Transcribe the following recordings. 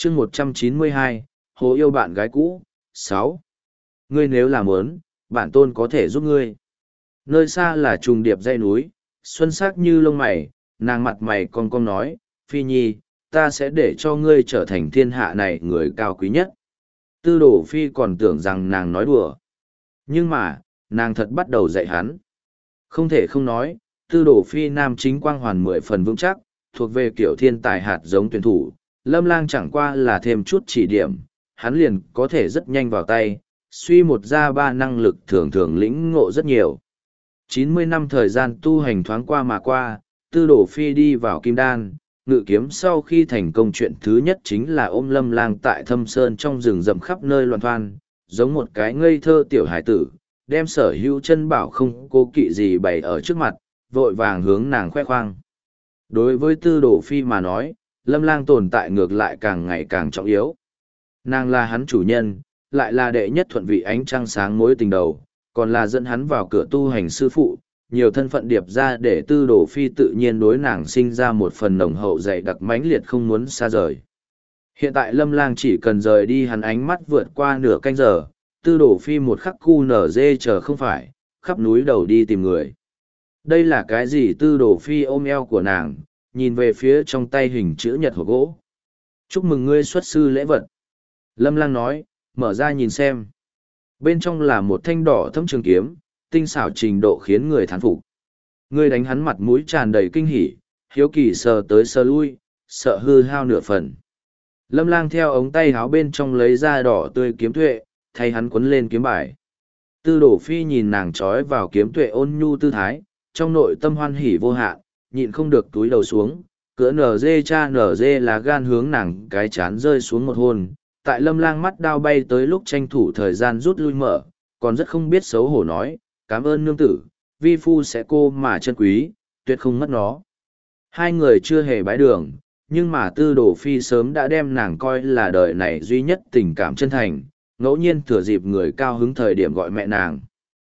chương 192, Hồ yêu bạn gái cũ, 6. Ngươi nếu làm muốn, bản tôn có thể giúp ngươi. Nơi xa là trùng điệp dãy núi, xuân sắc như lông mày, nàng mặt mày cong cong nói, Phi Nhi, ta sẽ để cho ngươi trở thành thiên hạ này người cao quý nhất. Tư Đồ Phi còn tưởng rằng nàng nói đùa. Nhưng mà, nàng thật bắt đầu dạy hắn. Không thể không nói, Tư Đồ Phi nam chính quang hoàn 10 phần vững chắc, thuộc về kiểu thiên tài hạt giống tuyển thủ. Lâm Lang chẳng qua là thêm chút chỉ điểm, hắn liền có thể rất nhanh vào tay, suy một ra ba năng lực thường thường lĩnh ngộ rất nhiều. 90 năm thời gian tu hành thoáng qua mà qua, Tư Đồ Phi đi vào Kim Đan, ngự kiếm sau khi thành công chuyện thứ nhất chính là ôm Lâm Lang tại Thâm Sơn trong rừng rậm khắp nơi loạn thoan, giống một cái ngây thơ tiểu hải tử, đem sở hữu chân bảo không cố kỵ gì bày ở trước mặt, vội vàng hướng nàng khoe khoang. Đối với Tư Đồ Phi mà nói, Lâm Lang tồn tại ngược lại càng ngày càng trọng yếu. Nàng là hắn chủ nhân, lại là đệ nhất thuận vị ánh trăng sáng mối tình đầu, còn là dẫn hắn vào cửa tu hành sư phụ, nhiều thân phận điệp ra để Tư Đồ Phi tự nhiên đối nàng sinh ra một phần nồng hậu dày đặc mãnh liệt không muốn xa rời. Hiện tại Lâm Lang chỉ cần rời đi hắn ánh mắt vượt qua nửa canh giờ, Tư Đồ Phi một khắc cu nở dê chờ không phải, khắp núi đầu đi tìm người. Đây là cái gì? Tư Đồ Phi ôm eo của nàng, nhìn về phía trong tay hình chữ nhật hộp gỗ. Chúc mừng ngươi xuất sư lễ vật. Lâm Lang nói, mở ra nhìn xem. Bên trong là một thanh đỏ thâm trường kiếm, tinh xảo trình độ khiến người thán phục. Ngươi đánh hắn mặt mũi tràn đầy kinh hỉ, hiếu kỳ sờ tới sờ lui, sợ hư hao nửa phần. Lâm Lang theo ống tay áo bên trong lấy ra đỏ tươi kiếm tuệ, thay hắn quấn lên kiếm bài. Tư Đồ Phi nhìn nàng trói vào kiếm tuệ ôn nhu tư thái, trong nội tâm hoan hỉ vô hạn, nhịn không được túi đầu xuống, cỡ nở dê cha nở dê là gan hướng nàng cái chán rơi xuống một hôn. Tại Lâm Lang mắt đao bay tới lúc tranh thủ thời gian rút lui mở, còn rất không biết xấu hổ nói, cảm ơn nương tử, vi phu sẽ cô mà chân quý, tuyệt không mất nó. Hai người chưa hề bái đường, nhưng mà Tư Đồ Phi sớm đã đem nàng coi là đời này duy nhất tình cảm chân thành, ngẫu nhiên thừa dịp người cao hứng thời điểm gọi mẹ nàng.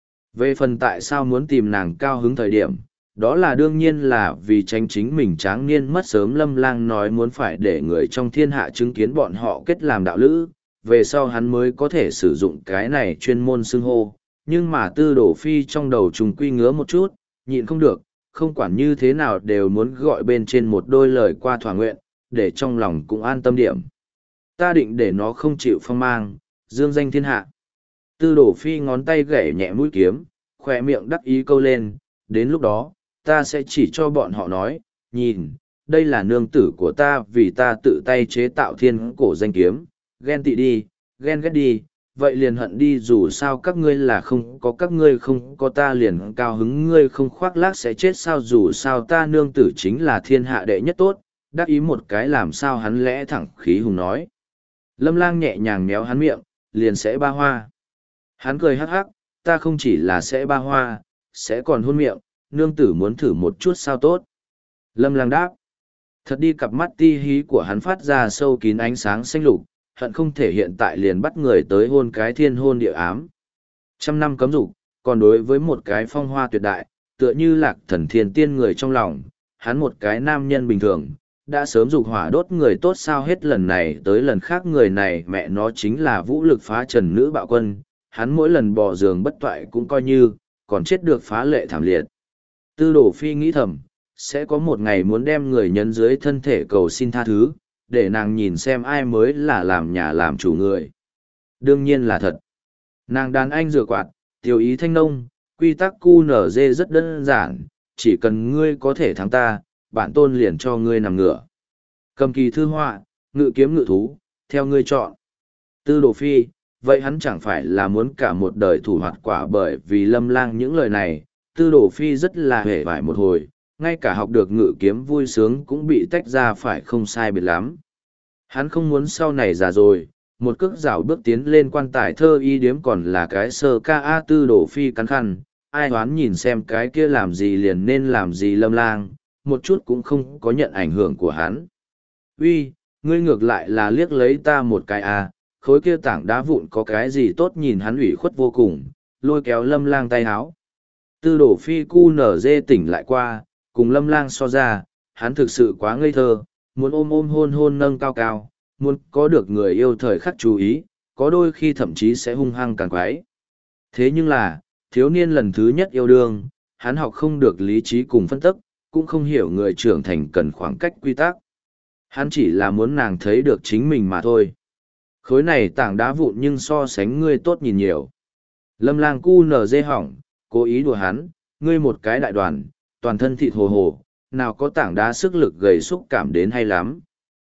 Về phần tại sao muốn tìm nàng cao hứng thời điểm, đó là đương nhiên là vì tránh chính mình tráng niên mất sớm. Lâm Lang nói muốn phải để người trong thiên hạ chứng kiến bọn họ kết làm đạo lữ, về sau hắn mới có thể sử dụng cái này chuyên môn xưng hô. Nhưng mà Tư Đồ Phi trong đầu trùng quy ngứa một chút, nhịn không được, không quản như thế nào đều muốn gọi bên trên một đôi lời qua thỏa nguyện, để trong lòng cũng an tâm điểm. Ta định để nó không chịu phong mang, dương danh thiên hạ. Tư Đồ Phi ngón tay gảy nhẹ mũi kiếm, khỏe miệng đắc ý câu lên, đến lúc đó, ta sẽ chỉ cho bọn họ nói, nhìn, đây là nương tử của ta vì ta tự tay chế tạo thiên cổ danh kiếm, ghen tị đi, ghen ghét đi, vậy liền hận đi, dù sao các ngươi là không có các ngươi không có ta liền cao hứng, ngươi không khoác lác sẽ chết sao, dù sao ta nương tử chính là thiên hạ đệ nhất tốt, đắc ý một cái làm sao hắn lẽ thẳng khí hùng nói. Lâm Lang nhẹ nhàng méo hắn miệng, liền sẽ ba hoa. Hắn cười hắc hắc, ta không chỉ là sẽ ba hoa, sẽ còn hôn miệng, nương tử muốn thử một chút sao tốt. Lâm Lang đáp. Thật đi, cặp mắt ti hí của hắn phát ra sâu kín ánh sáng xanh lục, hận không thể hiện tại liền bắt người tới hôn cái thiên hôn địa ám. 100 năm cấm dục, còn đối với một cái phong hoa tuyệt đại, tựa như Lạc Thần thiên tiên người trong lòng, hắn một cái nam nhân bình thường, đã sớm dục hỏa đốt người tốt sao. Hết lần này tới lần khác người này mẹ nó chính là vũ lực phá trần nữ bạo quân, hắn mỗi lần bỏ giường bất toại cũng coi như, còn chết được phá lệ thảm liệt. Tư Đồ Phi nghĩ thầm, sẽ có một ngày muốn đem người nhấn dưới thân thể cầu xin tha thứ, để nàng nhìn xem ai mới là làm nhà làm chủ người. Đương nhiên là thật. Nàng đàn anh rửa quạt, tiểu ý thanh nông, quy tắc QNZ rất đơn giản, chỉ cần ngươi có thể thắng ta, bản tôn liền cho ngươi nằm ngửa. Cầm kỳ thư họa, ngự kiếm ngự thú, theo ngươi chọn. Tư Đồ Phi, vậy hắn chẳng phải là muốn cả một đời thủ hoạt quả. Bởi vì Lâm Lang những lời này, Tư Đồ Phi rất là hề vải một hồi, ngay cả học được ngự kiếm vui sướng cũng bị tách ra phải không sai biệt lắm. Hắn không muốn sau này già rồi, một cước dạo bước tiến lên quan tài thơ y điếm còn là cái sơ ca. A Tư Đồ Phi cắn khăn, ai đoán nhìn xem cái kia làm gì liền nên làm gì. Lâm Lang một chút cũng không có nhận ảnh hưởng của hắn. Uy, ngươi ngược lại là liếc lấy ta một cái à, khối kia tảng đá vụn có cái gì tốt. Nhìn hắn ủy khuất vô cùng, lôi kéo Lâm Lang tay háo. Tư Đồ Phi cu nở dê tỉnh lại qua, cùng Lâm Lang so ra, hắn thực sự quá ngây thơ, muốn ôm ôm hôn hôn nâng cao cao, muốn có được người yêu thời khắc chú ý, có đôi khi thậm chí sẽ hung hăng càng quái. Thế nhưng là, thiếu niên lần thứ nhất yêu đương, hắn học không được lý trí cùng phân tích, cũng không hiểu người trưởng thành cần khoảng cách quy tắc. Hắn chỉ là muốn nàng thấy được chính mình mà thôi. Khối này tảng đá vụn nhưng so sánh ngươi tốt nhìn nhiều. Lâm Lang cu nở dê hỏng, cố ý đùa hắn, ngươi một cái đại đoàn, toàn thân thịt hồ hồ, nào có tảng đá sức lực gầy xúc cảm đến hay lắm.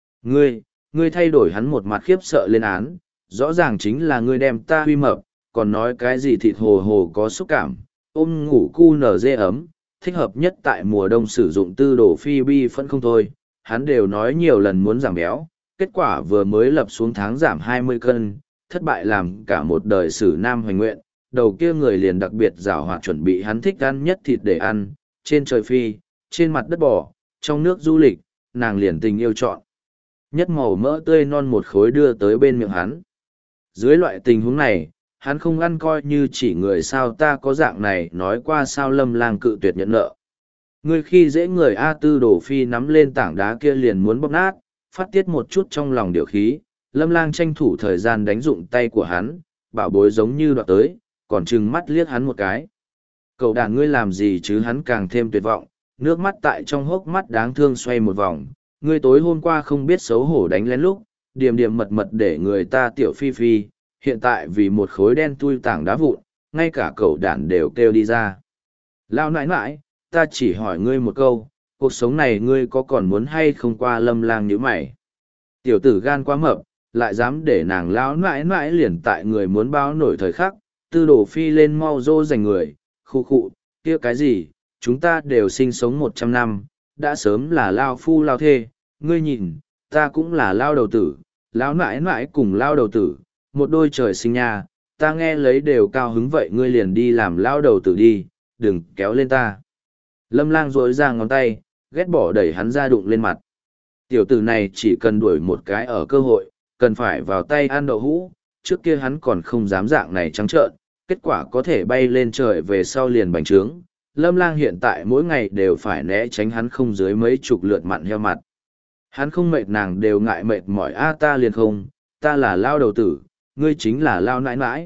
Ngươi thay đổi hắn một mặt khiếp sợ lên án, rõ ràng chính là ngươi đem ta huy mập, còn nói cái gì thịt hồ hồ có xúc cảm, ôm ngủ cu nở dê ấm, thích hợp nhất tại mùa đông sử dụng tư đồ phi bi phân không thôi, hắn đều nói nhiều lần muốn giảm béo, kết quả vừa mới lập xuống tháng giảm 20 cân, thất bại làm cả một đời sử nam hoành nguyện, đầu kia người liền đặc biệt giảo hoạt chuẩn bị hắn thích ăn nhất thịt để ăn, trên trời phi, trên mặt đất bò, trong nước du lịch, nàng liền tình yêu chọn. Nhất màu mỡ tươi non một khối đưa tới bên miệng hắn. Dưới loại tình huống này, hắn không ăn coi như chỉ người sao ta có dạng này nói qua sao Lâm Lang cự tuyệt nhận nợ. Ngươi khi dễ người A Tư Đồ Phi nắm lên tảng đá kia liền muốn bóp nát, phát tiết một chút trong lòng điều khí, Lâm Lang tranh thủ thời gian đánh dụng tay của hắn, bảo bối giống như đoạt tới, còn trừng mắt liếc hắn một cái. Cậu đàn ngươi làm gì chứ hắn càng thêm tuyệt vọng, nước mắt tại trong hốc mắt đáng thương xoay một vòng, ngươi tối hôm qua không biết xấu hổ đánh lén lúc, điềm điềm mật mật để người ta tiểu phi phi, hiện tại vì một khối đen tui tảng đá vụn, ngay cả cậu đàn đều kêu đi ra. Lao nãi nãi, ta chỉ hỏi ngươi một câu, cuộc sống này ngươi có còn muốn hay không qua Lâm Lang như mày. Tiểu tử gan quá mập, lại dám để nàng lao nãi nãi liền tại người muốn báo nổi thời khắc, Tư Đồ Phi lên mau dô giành người, khu khụ, kia cái gì, chúng ta đều sinh sống 100 năm, đã sớm là lao phu lao thê, ngươi nhìn, ta cũng là lao đầu tử, lao nãi nãi cùng lao đầu tử, một đôi trời sinh nha, ta nghe lấy đều cao hứng vậy ngươi liền đi làm lao đầu tử đi, đừng kéo lên ta. Lâm Lang rỗi ra ngón tay, ghét bỏ đẩy hắn ra đụng lên mặt. Tiểu tử này chỉ cần đuổi một cái ở cơ hội, cần phải vào tay ăn đậu hũ, trước kia hắn còn không dám dạng này trắng trợn, kết quả có thể bay lên trời về sau liền bành trướng. Lâm Lang hiện tại mỗi ngày đều phải né tránh hắn không dưới mấy chục lượt mặn heo mặt. Hắn không mệt nàng đều ngại mệt mỏi ta liền không, ta là lao đầu tử, ngươi chính là lao nãi nãi.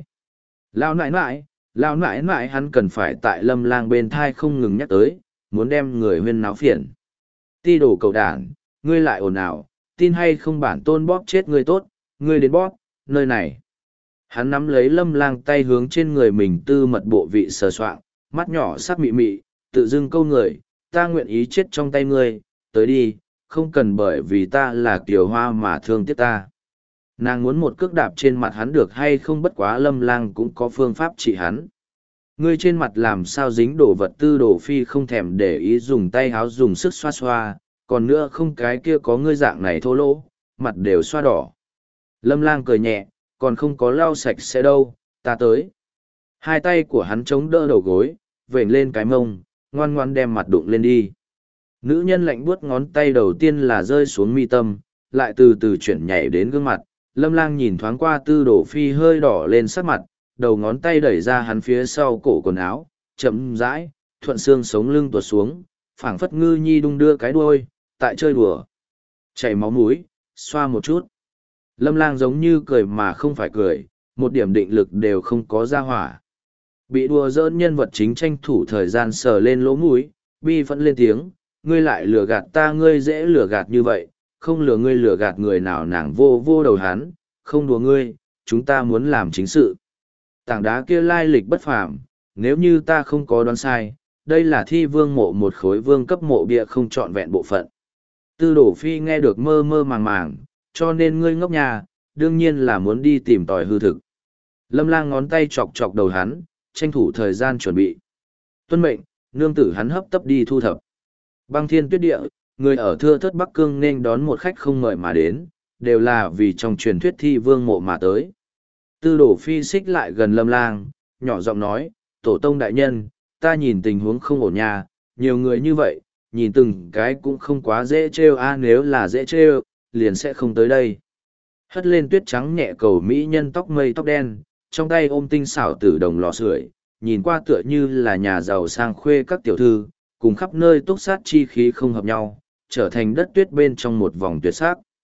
Lao nãi nãi hắn cần phải tại Lâm Lang bên thai không ngừng nhắc tới, muốn đem người huyên náo phiền. Ti đồ cầu đản, ngươi lại ồn ào, tin hay không bản tôn bóp chết ngươi tốt, ngươi đến bóp, nơi này. Hắn nắm lấy Lâm Lang tay hướng trên người mình tư mật bộ vị sờ soạng, mắt nhỏ sắc mị mị, tự dưng câu người, ta nguyện ý chết trong tay ngươi, tới đi, không cần bởi vì ta là Kiều Hoa mà thương tiếc ta. Nàng muốn một cước đạp trên mặt hắn được hay không, bất quá Lâm Lang cũng có phương pháp trị hắn. Ngươi trên mặt làm sao dính đổ vật Tư Đồ Phi không thèm để ý dùng tay háo dùng sức xoa xoa, còn nữa không cái kia có ngươi dạng này thô lỗ, mặt đều xoa đỏ. Lâm Lang cười nhẹ, còn không có lau sạch sẽ đâu, ta tới. Hai tay của hắn chống đỡ đầu gối, vểnh lên cái mông, ngoan ngoan đem mặt đụng lên đi. Nữ nhân lạnh buốt ngón tay đầu tiên là rơi xuống mi tâm, lại từ từ chuyển nhảy đến gương mặt. Lâm Lang nhìn thoáng qua Tư Đồ Phi hơi đỏ lên sắc mặt, đầu ngón tay đẩy ra hắn phía sau cổ quần áo, chậm rãi, thuận xương sống lưng tuột xuống, phảng phất ngư nhi đung đưa cái đuôi, tại chơi đùa. Chảy máu mũi, xoa một chút. Lâm Lang giống như cười mà không phải cười, một điểm định lực đều không có ra hỏa. Bị đùa giỡn nhân vật chính tranh thủ thời gian sờ lên lỗ mũi, bi vẫn lên tiếng, ngươi lại lừa gạt ta, ngươi dễ lừa gạt như vậy, không lừa ngươi lừa gạt người nào. Nàng vô vô đầu hắn, không đùa ngươi, chúng ta muốn làm chính sự. Tảng đá kia lai lịch bất phàm, nếu như ta không có đoán sai, đây là thi vương mộ, một khối vương cấp mộ bia không trọn vẹn bộ phận. Tư Đồ Phi nghe được mơ mơ màng màng, cho nên ngươi ngốc nhà, đương nhiên là muốn đi tìm tòi hư thực. Lâm Lang ngón tay chọc chọc đầu hắn, tranh thủ thời gian chuẩn bị. Tuân mệnh, nương tử hắn hấp tấp đi thu thập. Băng thiên tuyết địa, người ở thưa thớt Bắc Cương nên đón một khách không mời mà đến, đều là vì trong truyền thuyết thi vương mộ mà tới. Tư Đồ Phi xích lại gần Lâm Lang, nhỏ giọng nói, tổ tông đại nhân, ta nhìn tình huống không ổn nha, nhiều người như vậy, nhìn từng cái cũng không quá dễ trêu nếu là dễ trêu, liền sẽ không tới đây. Hất lên tuyết trắng nhẹ cầu mỹ nhân tóc mây tóc đen, trong tay ôm tinh xảo tử đồng lò sưởi, nhìn qua tựa như là nhà giàu sang khuê các tiểu thư, cùng khắp nơi túc sát chi khí không hợp nhau, trở thành đất tuyết bên trong một vòng tuyệt sắc.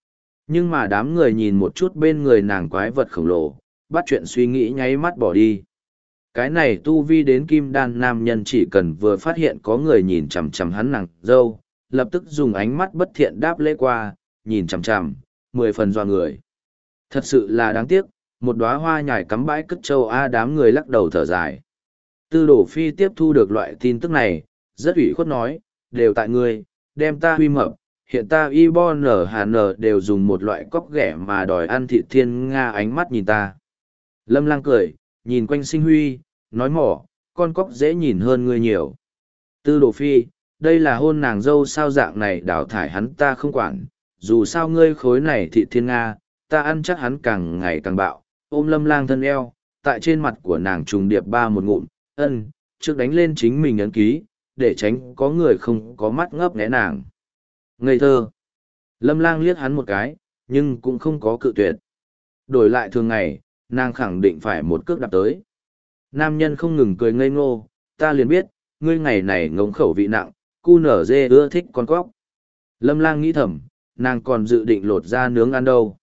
Nhưng mà đám người nhìn một chút bên người nàng quái vật khổng lồ, bắt chuyện suy nghĩ nháy mắt bỏ đi. Cái này tu vi đến kim đan nam nhân chỉ cần vừa phát hiện có người nhìn chằm chằm hắn nàng dâu, lập tức dùng ánh mắt bất thiện đáp lễ qua, nhìn chằm chằm, 10 phần dọa người. Thật sự là đáng tiếc, một đóa hoa nhài cắm bãi cất châu A, đám người lắc đầu thở dài. Tư Đồ Phi tiếp thu được loại tin tức này, rất ủy khuất nói, đều tại ngươi, đem ta huy mập, hiện ta y bo nở hà nở đều dùng một loại cóc ghẻ mà đòi ăn thịt thiên nga, ánh mắt nhìn ta. Lâm Lang cười, nhìn quanh Sinh Huy, nói mỏ, con cóc dễ nhìn hơn ngươi nhiều. Tư Đồ Phi, đây là hôn nàng dâu sao, dạng này đào thải hắn ta không quản, dù sao ngươi khối này thịt thiên nga, ta ăn chắc hắn càng ngày càng bạo. Ôm Lâm Lang thân eo, tại trên mặt của nàng trùng điệp ba một ngụm, trước đánh lên chính mình ấn ký, để tránh có người không có mắt ngấp nghé nàng. Ngây thơ. Lâm Lang liếc hắn một cái, nhưng cũng không có cự tuyệt. Đổi lại thường ngày, nàng khẳng định phải một cước đạp tới. Nam nhân không ngừng cười ngây ngô, ta liền biết, ngươi ngày này ngống khẩu vị nặng, cu nở dê ưa thích con cóc. Lâm Lang nghĩ thầm, nàng còn dự định lột ra nướng ăn đâu.